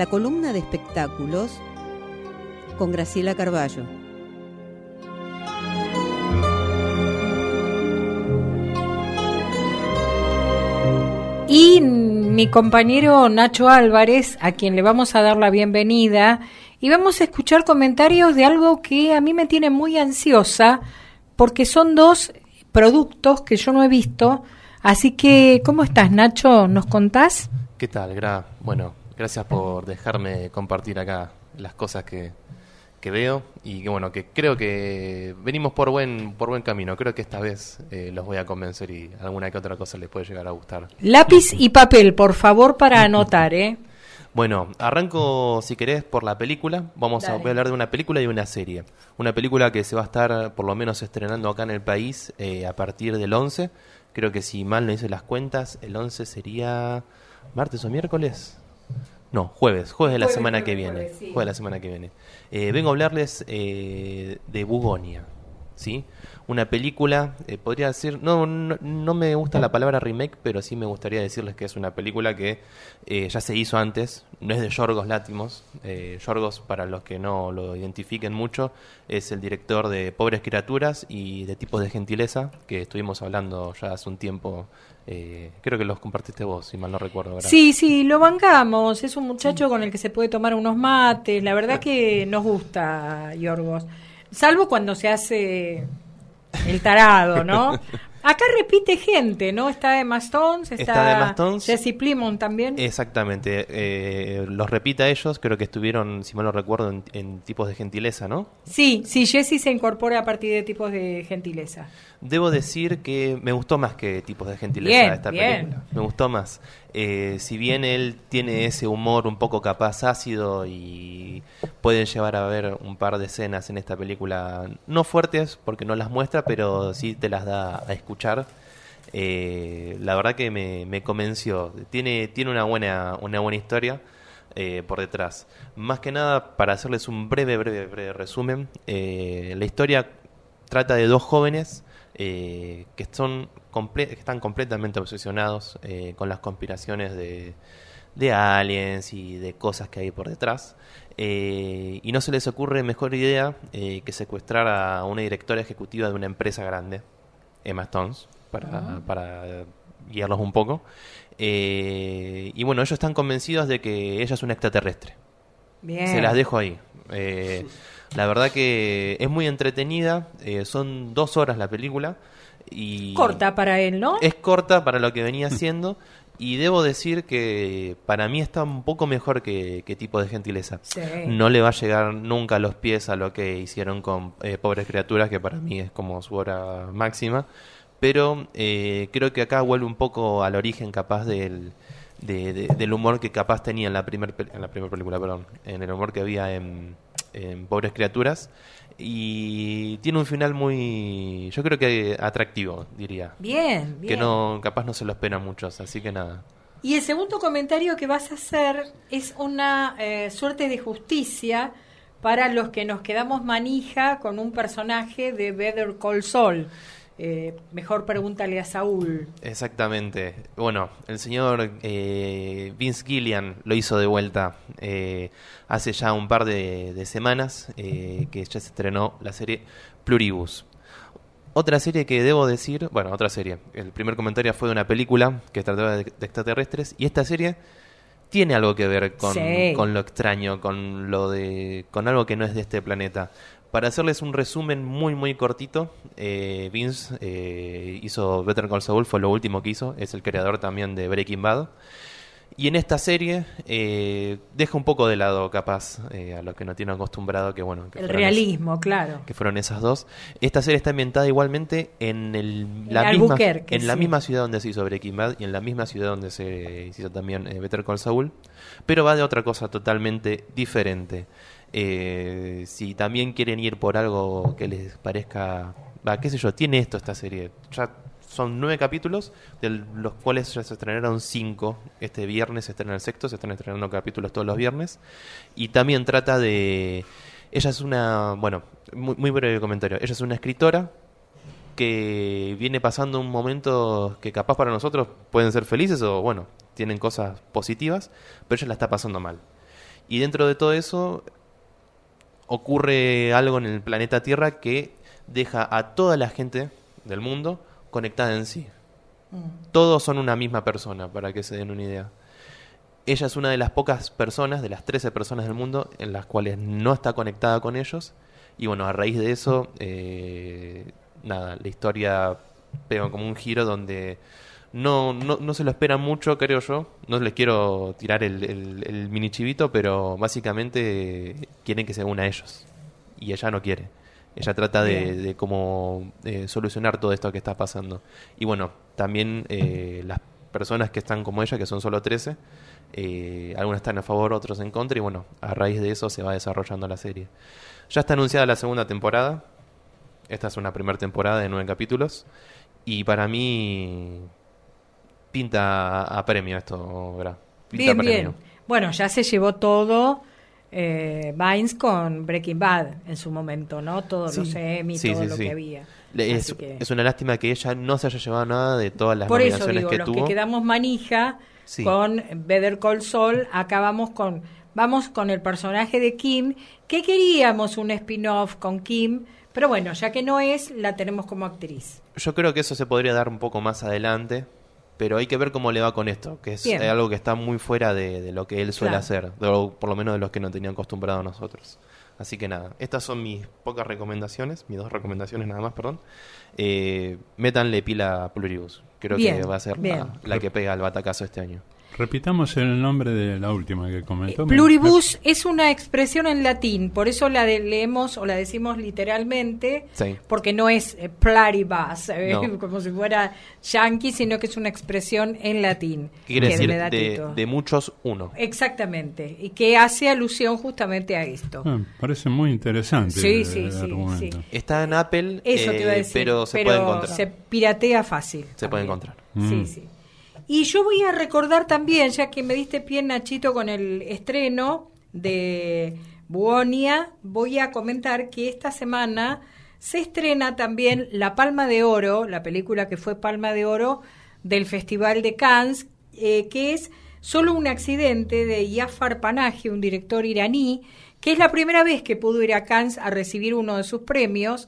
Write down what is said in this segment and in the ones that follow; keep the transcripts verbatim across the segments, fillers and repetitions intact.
la columna de espectáculos con Graciela Carballo. Y mi compañero Nacho Álvarez, a quien le vamos a dar la bienvenida, y vamos a escuchar comentarios de algo que a mí me tiene muy ansiosa, porque son dos productos que yo no he visto. Así que, ¿cómo estás, Nacho? ¿Nos contás? ¿Qué tal, Gra? Bueno, gracias por dejarme compartir acá las cosas que, que veo y que bueno, que creo que venimos por buen por buen camino. Creo que esta vez eh, los voy a convencer y alguna que otra cosa les puede llegar a gustar. Lápiz y papel, por favor, para anotar, ¿eh? Bueno, arranco, si querés, por la película. Vamos a, voy a hablar de una película y una serie. Una película que se va a estar, por lo menos, estrenando acá en el país eh, a partir del once. Creo que si mal no hice las cuentas, el once sería martes o miércoles. No, jueves, jueves de la Jueves, semana jueves, que viene. jueves, sí. Jueves de la semana que viene. Eh, vengo a hablarles eh, de Bugonia, ¿sí? Una película, eh, podría decir, no, no, no me gusta la palabra remake, pero sí me gustaría decirles que es una película que eh, ya se hizo antes, no es de Yorgos Lanthimos. Eh, Yorgos, para los que no lo identifiquen mucho, es el director de Pobres Criaturas y de Tipos de Gentileza, que estuvimos hablando ya hace un tiempo. Eh, creo que los compartiste vos, si mal no recuerdo, ¿verdad? Sí, sí, lo bancamos. Es un muchacho con el que se puede tomar unos mates. La verdad que nos gusta Yorgos. Salvo cuando se hace el tarado, ¿no? Acá repite gente, ¿no? Está Emma Stone, está, está Emma Stone, Jesse Plemons también. Exactamente. Eh, los repite a ellos. Creo que estuvieron, si mal no recuerdo, en, en Tipos de Gentileza, ¿no? Sí, sí, Jesse se incorpora a partir de Tipos de Gentileza. Debo decir que me gustó más que Tipos de Gentileza Bien, esta bien. película. Me gustó más. Eh, si bien él tiene ese humor un poco capaz ácido y pueden llevar a ver un par de escenas en esta película, no fuertes porque no las muestra, pero sí te las da a escuchar. Eh, la verdad que me, me convenció. Tiene, tiene una buena, una buena historia eh, por detrás. Más que nada, para hacerles un breve, breve, breve resumen, eh, la historia trata de dos jóvenes Eh, que, son comple- que están completamente obsesionados eh, con las conspiraciones de, de aliens y de cosas que hay por detrás, eh, y no se les ocurre mejor idea eh, que secuestrar a una directora ejecutiva de una empresa grande, Emma Stone, para, uh-huh. para guiarlos un poco, eh, y bueno, ellos están convencidos de que ella es una extraterrestre. Bien. Se las dejo ahí. eh, La verdad que es muy entretenida, eh, son dos horas la película. Y corta para él, ¿no? Es corta para lo que venía haciendo y debo decir que para mí está un poco mejor que, que Tipos de Gentileza. Sí. No le va a llegar nunca a los pies a lo que hicieron con eh, Pobres Criaturas, que para mí es como su obra máxima, pero eh, creo que acá vuelve un poco al origen capaz del... De, de, del humor que capaz tenía en la primera en la primera película, perdón, en el humor que había en, en Pobres Criaturas, y tiene un final muy, yo creo que atractivo, diría. Bien, bien. Que no, capaz no se lo esperan muchos, así que nada. Y el segundo comentario que vas a hacer es una eh, suerte de justicia para los que nos quedamos manija con un personaje de Better Call Saul. Eh, mejor pregúntale a Saúl. Exactamente. Bueno, el señor eh, Vince Gilligan lo hizo de vuelta eh, hace ya un par de, de semanas eh, que ya se estrenó la serie Pluribus. Otra serie que debo decir, bueno, otra serie. El primer comentario fue de una película que trataba de, de extraterrestres, y esta serie tiene algo que ver con, sí. con lo extraño, con lo de, con algo que no es de este planeta. Para hacerles un resumen muy muy cortito, eh, Vince eh, hizo Better Call Saul, fue lo último que hizo, es el creador también de Breaking Bad, y en esta serie eh, deja un poco de lado capaz eh, a lo que no tiene acostumbrado, que bueno, que el realismo, es, claro, que fueron esas dos. Esta serie está ambientada igualmente en el, en la misma en sí. la misma ciudad donde se hizo Breaking Bad y en la misma ciudad donde se hizo también eh, Better Call Saul, pero va de otra cosa totalmente diferente. Eh, si también quieren ir por algo que les parezca, va, qué sé yo, tiene esto esta serie. Ya son nueve capítulos, de los cuales ya se estrenaron cinco. Este viernes se estrena el sexto, se están estrenando capítulos todos los viernes. Y también trata de... Ella es una... Bueno, muy, muy breve comentario. Ella es una escritora que viene pasando un momento que capaz para nosotros pueden ser felices o, bueno, tienen cosas positivas, pero ella la está pasando mal. Y dentro de todo eso ocurre algo en el planeta Tierra que deja a toda la gente del mundo conectada en sí. Mm. Todos son una misma persona, para que se den una idea. Ella es una de las pocas personas, de las trece personas del mundo, en las cuales no está conectada con ellos. Y bueno, a raíz de eso, eh, nada, la historia pega como un giro donde no, no, no se lo esperan mucho, creo yo. No les quiero tirar el, el, el mini chivito, pero básicamente quieren que se una a ellos. Y ella no quiere. Ella trata de, de cómo eh, solucionar todo esto que está pasando. Y bueno, también eh, las personas que están como ella, que son solo trece, eh, algunas están a favor, otros en contra, y bueno, a raíz de eso se va desarrollando la serie. Ya está anunciada la segunda temporada. Esta es una primera temporada de nueve capítulos. Y para mí pinta a premio esto, ¿verdad? Pinta bien, a premio. bien. Bueno, ya se llevó todo eh, Vines con Breaking Bad en su momento, ¿no? Todos sí. los Emmy, sí, todo sí, lo sí. que había. Es, que... es una lástima que ella no se haya llevado nada de todas las Por nominaciones eso digo, que los tuvo. que quedamos manija sí. con Better Call Saul, acá vamos con, vamos con el personaje de Kim, que queríamos un spin-off con Kim, pero bueno, ya que no es, la tenemos como actriz. Yo creo que eso se podría dar un poco más adelante, pero hay que ver cómo le va con esto, que es Bien. algo que está muy fuera de, de lo que él suele claro. hacer, de lo, por lo menos de los que nos tenían acostumbrados nosotros. Así que nada, estas son mis pocas recomendaciones, mis dos recomendaciones nada más, perdón. Eh, métanle pila a Pluribus, creo bien, que va a ser la, la que pega el batacazo este año. Repitamos el nombre de la última que comentó. Eh, pluribus me... es una expresión en latín, por eso la de, leemos o la decimos literalmente, sí. porque no es eh, pluribus, eh, no. como si fuera yankee, sino que es una expresión en latín. ¿Qué quiere decir? De, de muchos, uno. Exactamente, y que hace alusión justamente a esto. Ah, parece muy interesante. Sí, el, sí, el sí, sí. Está en Apple, eso eh, te iba a decir, pero se pero puede encontrar. Se piratea fácil. Se también. puede encontrar. Mm. Sí, sí. Y yo voy a recordar también, ya que me diste pie, Nachito, con el estreno de Buonia, voy a comentar que esta semana se estrena también La Palma de Oro, la película que fue Palma de Oro del Festival de Cannes, eh, que es Solo un accidente, de Jafar Panahi, un director iraní, que es la primera vez que pudo ir a Cannes a recibir uno de sus premios,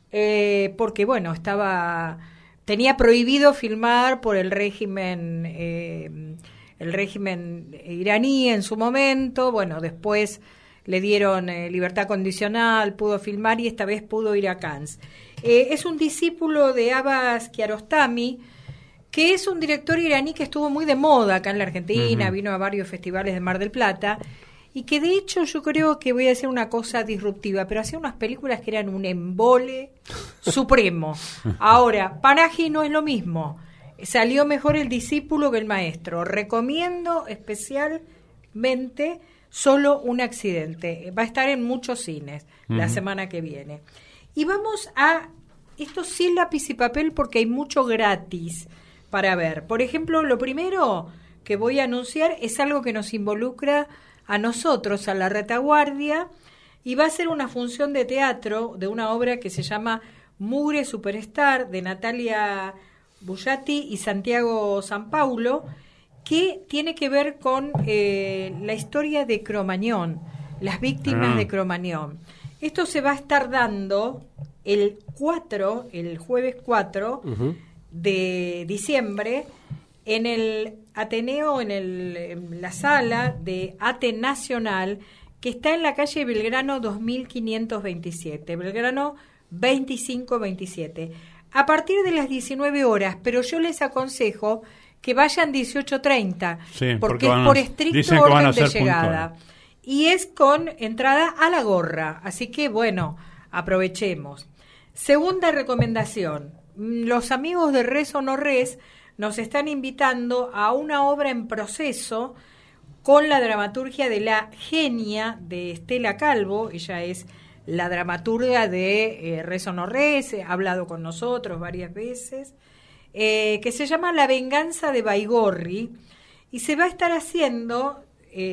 eh, porque, bueno, estaba... tenía prohibido filmar por el régimen eh, el régimen iraní en su momento. Bueno, después le dieron eh, libertad condicional, pudo filmar y esta vez pudo ir a Cannes. Eh, es un discípulo de Abbas Kiarostami, que es un director iraní que estuvo muy de moda acá en la Argentina, uh-huh. vino a varios festivales de Mar del Plata, y que de hecho yo creo que voy a decir una cosa disruptiva, pero hacía unas películas que eran un embole supremo. Ahora, Panahi no es lo mismo. Salió mejor el discípulo que el maestro. Recomiendo especialmente Solo un accidente. Va a estar en muchos cines uh-huh. la semana que viene. Y vamos a... Esto sí, lápiz y papel, porque hay mucho gratis para ver. Por ejemplo, lo primero que voy a anunciar es algo que nos involucra a nosotros, a la retaguardia, y va a ser una función de teatro de una obra que se llama Mugre Superstar, de Natalia Bullati y Santiago San Paulo, que tiene que ver con eh, la historia de Cromañón, las víctimas ah. de Cromañón. Esto se va a estar dando el cuatro, el jueves cuatro uh-huh. de diciembre, en el Ateneo, en, el, en la sala de Ate Nacional, que está en la calle Belgrano dos mil quinientos veintisiete, Belgrano veinticinco veintisiete, a partir de las diecinueve horas, pero yo les aconsejo que vayan dieciocho treinta, sí, porque, porque es por estricto orden de llegada. Puntual. Y es con entrada a la gorra, así que bueno, aprovechemos. Segunda recomendación, los amigos de Res o No Res nos están invitando a una obra en proceso con la dramaturgia de La Genia de Estela Calvo. Ella es la dramaturga de eh, Res o No Res, ha hablado con nosotros varias veces, eh, que se llama La Venganza de Baigorri, y se va a estar haciendo,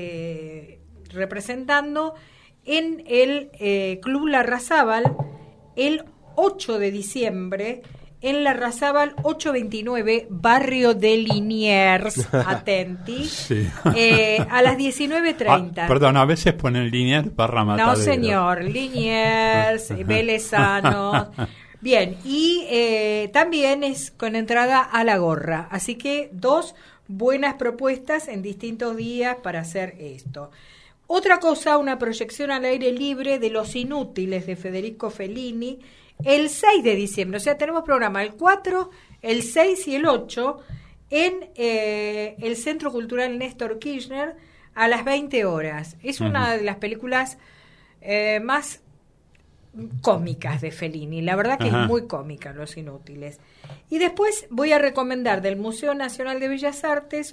eh, representando en el eh, Club Larrazábal el ocho de diciembre, en la Larrazábal ochocientos veintinueve, barrio de Liniers, atenti, Sí. eh, a las diecinueve treinta. Ah, perdón, a veces ponen Liniers barra Matadero. No, señor, Liniers, Velezanos. Bien, y eh, también es con entrada a la gorra. Así que dos buenas propuestas en distintos días para hacer esto. Otra cosa, una proyección al aire libre de Los Inútiles de Federico Fellini el seis de diciembre. O sea, tenemos programa el cuatro, el seis y el ocho en eh, el Centro Cultural Néstor Kirchner a las veinte horas. Es una uh-huh. de las películas eh, más cómicas de Fellini. La verdad que uh-huh. es muy cómica, Los Inútiles. Y después voy a recomendar del Museo Nacional de Bellas Artes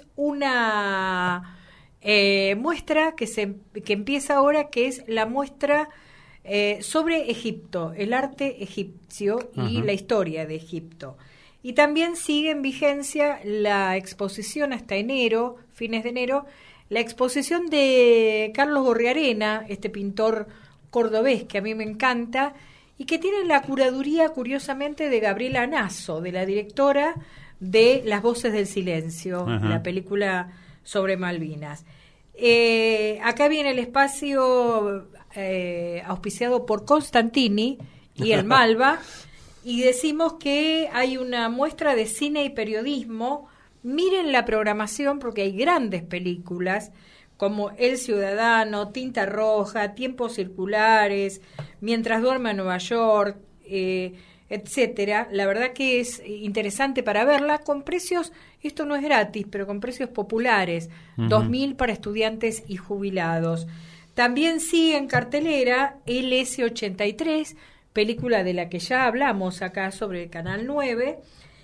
una eh, muestra que, se, que empieza ahora, que es la muestra eh, sobre Egipto, el arte egipcio y uh-huh. la historia de Egipto. Y también sigue en vigencia la exposición hasta enero, fines de enero, la exposición de Carlos Gorriarena, este pintor cordobés que a mí me encanta, y que tiene la curaduría, curiosamente, de Gabriela Nasso, de la directora de Las Voces del Silencio, uh-huh. la película sobre Malvinas. Eh, acá viene el espacio eh, auspiciado por Constantini y el Malva, y decimos que hay una muestra de cine y periodismo. Miren la programación porque hay grandes películas como El Ciudadano, Tinta Roja, Tiempos Circulares, Mientras duerma en Nueva York, eh, etcétera. La verdad que es interesante para verla con precios, esto no es gratis, pero con precios populares, uh-huh. dos mil para estudiantes y jubilados. También sigue en cartelera L S ochenta y tres, película de la que ya hablamos acá sobre el Canal nueve,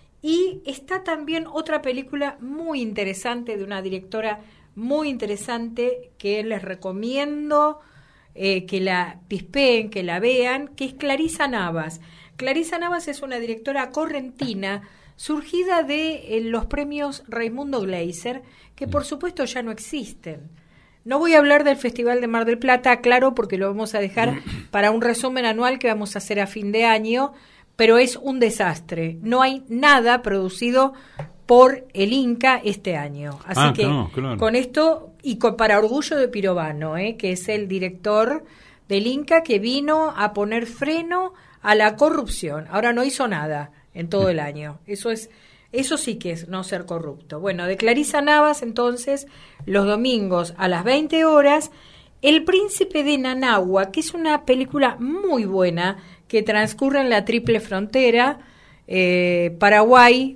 y está también otra película muy interesante de una directora muy interesante que les recomiendo eh, que la pispeen, que la vean, que es Clarisa Navas. Clarisa Navas es una directora correntina surgida de eh, los premios Raimundo Gleiser, que por supuesto ya no existen. No voy a hablar del Festival de Mar del Plata, claro, porque lo vamos a dejar para un resumen anual que vamos a hacer a fin de año, pero es un desastre. No hay nada producido por el Inca este año. Así ah, que no, claro. con esto, y con, para orgullo de Pirovano, eh, que es el director del Inca que vino a poner freno a la corrupción. Ahora no hizo nada en todo el año. Eso es, eso sí que es no ser corrupto. Bueno, de Clarisa Navas, entonces, los domingos a las veinte horas, El Príncipe de Nanagua, que es una película muy buena que transcurre en la triple frontera, eh, Paraguay,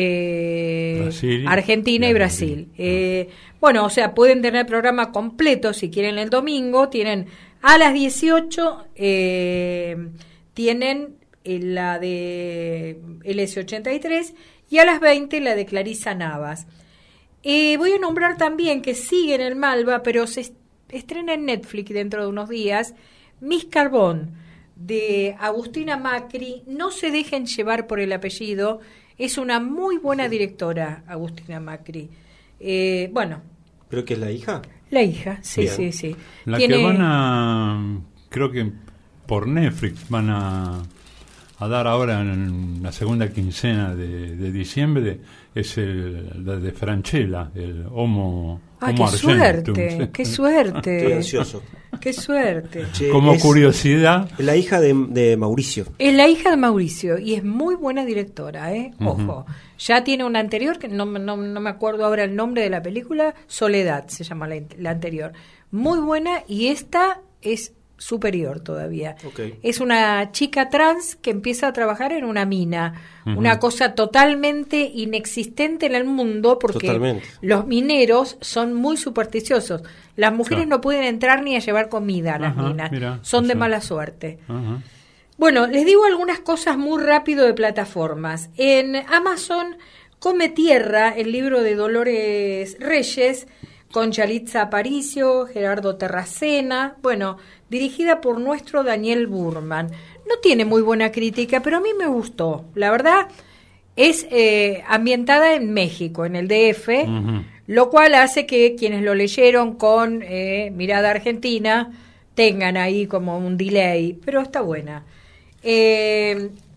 eh, Brasil, Argentina y Brasil. Eh, bueno, o sea, pueden tener el programa completo si quieren el domingo. Tienen a las dieciocho, eh, tienen la de L S ochenta y tres y a las veinte la de Clarisa Navas. Eh, voy a nombrar también que sigue en el Malva, pero se estrena en Netflix dentro de unos días, Miss Carbón, de Agustina Macri. No se dejen llevar por el apellido, es una muy buena directora, Agustina Macri. Eh, bueno. ¿Creo que es la hija? La hija, sí, Bien. sí, sí. La Tiene... que van a, creo que por Netflix van a, a dar ahora en la segunda quincena de, de diciembre, es el, la de Franchella, el Homo Ah, qué suerte, qué suerte. Estoy ansioso. Qué suerte. Che, Como curiosidad. La hija de, de Mauricio. Es la hija de Mauricio y es muy buena directora, ¿eh? Ojo. Uh-huh. Ya tiene una anterior, que no, no, no me acuerdo ahora el nombre de la película, Soledad se llama la, la anterior. Muy buena, y esta es superior todavía. Okay. Es una chica trans que empieza a trabajar en una mina, uh-huh. una cosa totalmente inexistente en el mundo, porque totalmente. Los mineros son muy supersticiosos. Las mujeres claro. no pueden entrar ni a llevar comida a las uh-huh, minas, mira, son de sea. mala suerte. Uh-huh. Bueno, les digo algunas cosas muy rápido de plataformas. En Amazon, Come Tierra, el libro de Dolores Reyes, con Yalitza Aparicio, Gerardo Terracena, bueno, dirigida por nuestro Daniel Burman. No tiene muy buena crítica, pero a mí me gustó. La verdad, es eh, ambientada en México, en el D F, uh-huh. lo cual hace que quienes lo leyeron con eh, mirada argentina tengan ahí como un delay, pero está buena. Eh,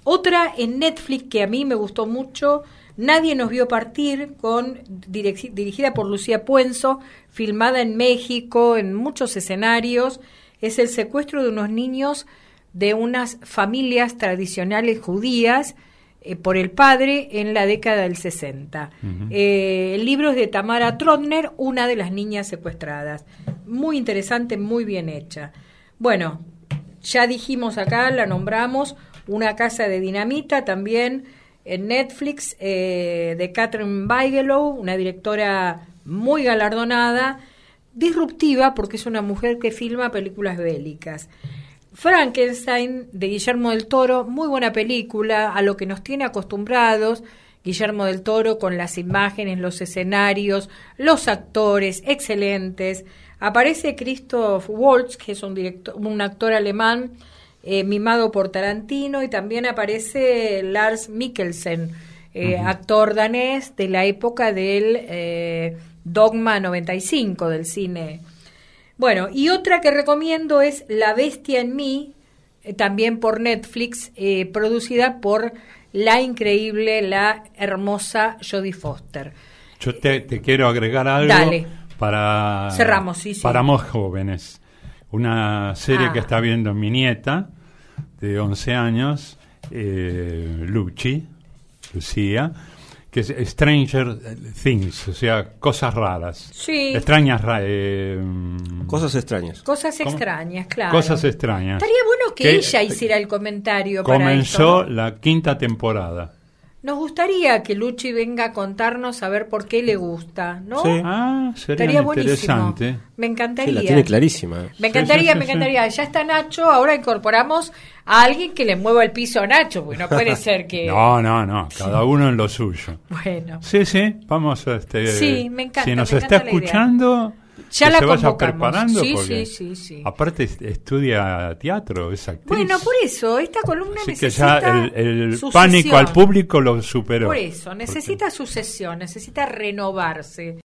Otra en Netflix que a mí me gustó mucho, Nadie nos vio partir, con direc- dirigida por Lucía Puenzo, filmada en México, en muchos escenarios. Es el secuestro de unos niños de unas familias tradicionales judías eh, por el padre en la década del sesenta. Uh-huh. Eh, el libro es de Tamara Trotner, una de las niñas secuestradas. Muy interesante, muy bien hecha. Bueno, ya dijimos acá, la nombramos, Una casa de dinamita, también en Netflix, eh, de Katherine Bigelow, una directora muy galardonada, disruptiva porque es una mujer que filma películas bélicas. Frankenstein, de Guillermo del Toro, muy buena película, a lo que nos tiene acostumbrados Guillermo del Toro, con las imágenes, los escenarios, los actores excelentes. Aparece Christoph Waltz, que es un, director, un actor alemán, Eh, mimado por Tarantino, y también aparece Lars Mikkelsen, eh, uh-huh. actor danés de la época del eh, Dogma noventa y cinco del cine. Bueno, y otra que recomiendo es La bestia en mí, eh, también por Netflix, eh, producida por la increíble, la hermosa Jodie Foster. Yo te, te quiero agregar algo. Dale. para Cerramos, sí, sí. Para más jóvenes. Una serie ah. que está viendo mi nieta de once años, eh, Luchi, Lucía, que es Stranger Things, o sea, cosas raras. Sí. Extrañas. Ra- eh, Cosas extrañas. Cosas ¿Cómo? extrañas, claro. Cosas extrañas. Estaría bueno que, que ella hiciera el comentario para comenzó esto, ¿no? la quinta temporada. Nos gustaría que Luchi venga a contarnos a ver por qué le gusta, ¿no? Sí. Ah, sería Estaría buenísimo. interesante. Me encantaría. Sí, la tiene clarísima. Me encantaría, Sí, sí, sí, me sí. encantaría. Ya está Nacho, ahora incorporamos a alguien que le mueva el piso a Nacho, porque no puede ser que... No, no, no, cada uno en lo suyo. Bueno, Sí, sí, vamos a este. Sí, me encanta, Si nos me está encanta la idea. escuchando, ya que la se vaya convocamos. preparando. Sí, porque sí, sí, sí. Aparte est- estudia teatro, es actriz. Bueno, por eso, esta columna Así que necesita ya el, el sucesión. pánico al público lo superó. Por eso, necesita sucesión, necesita renovarse.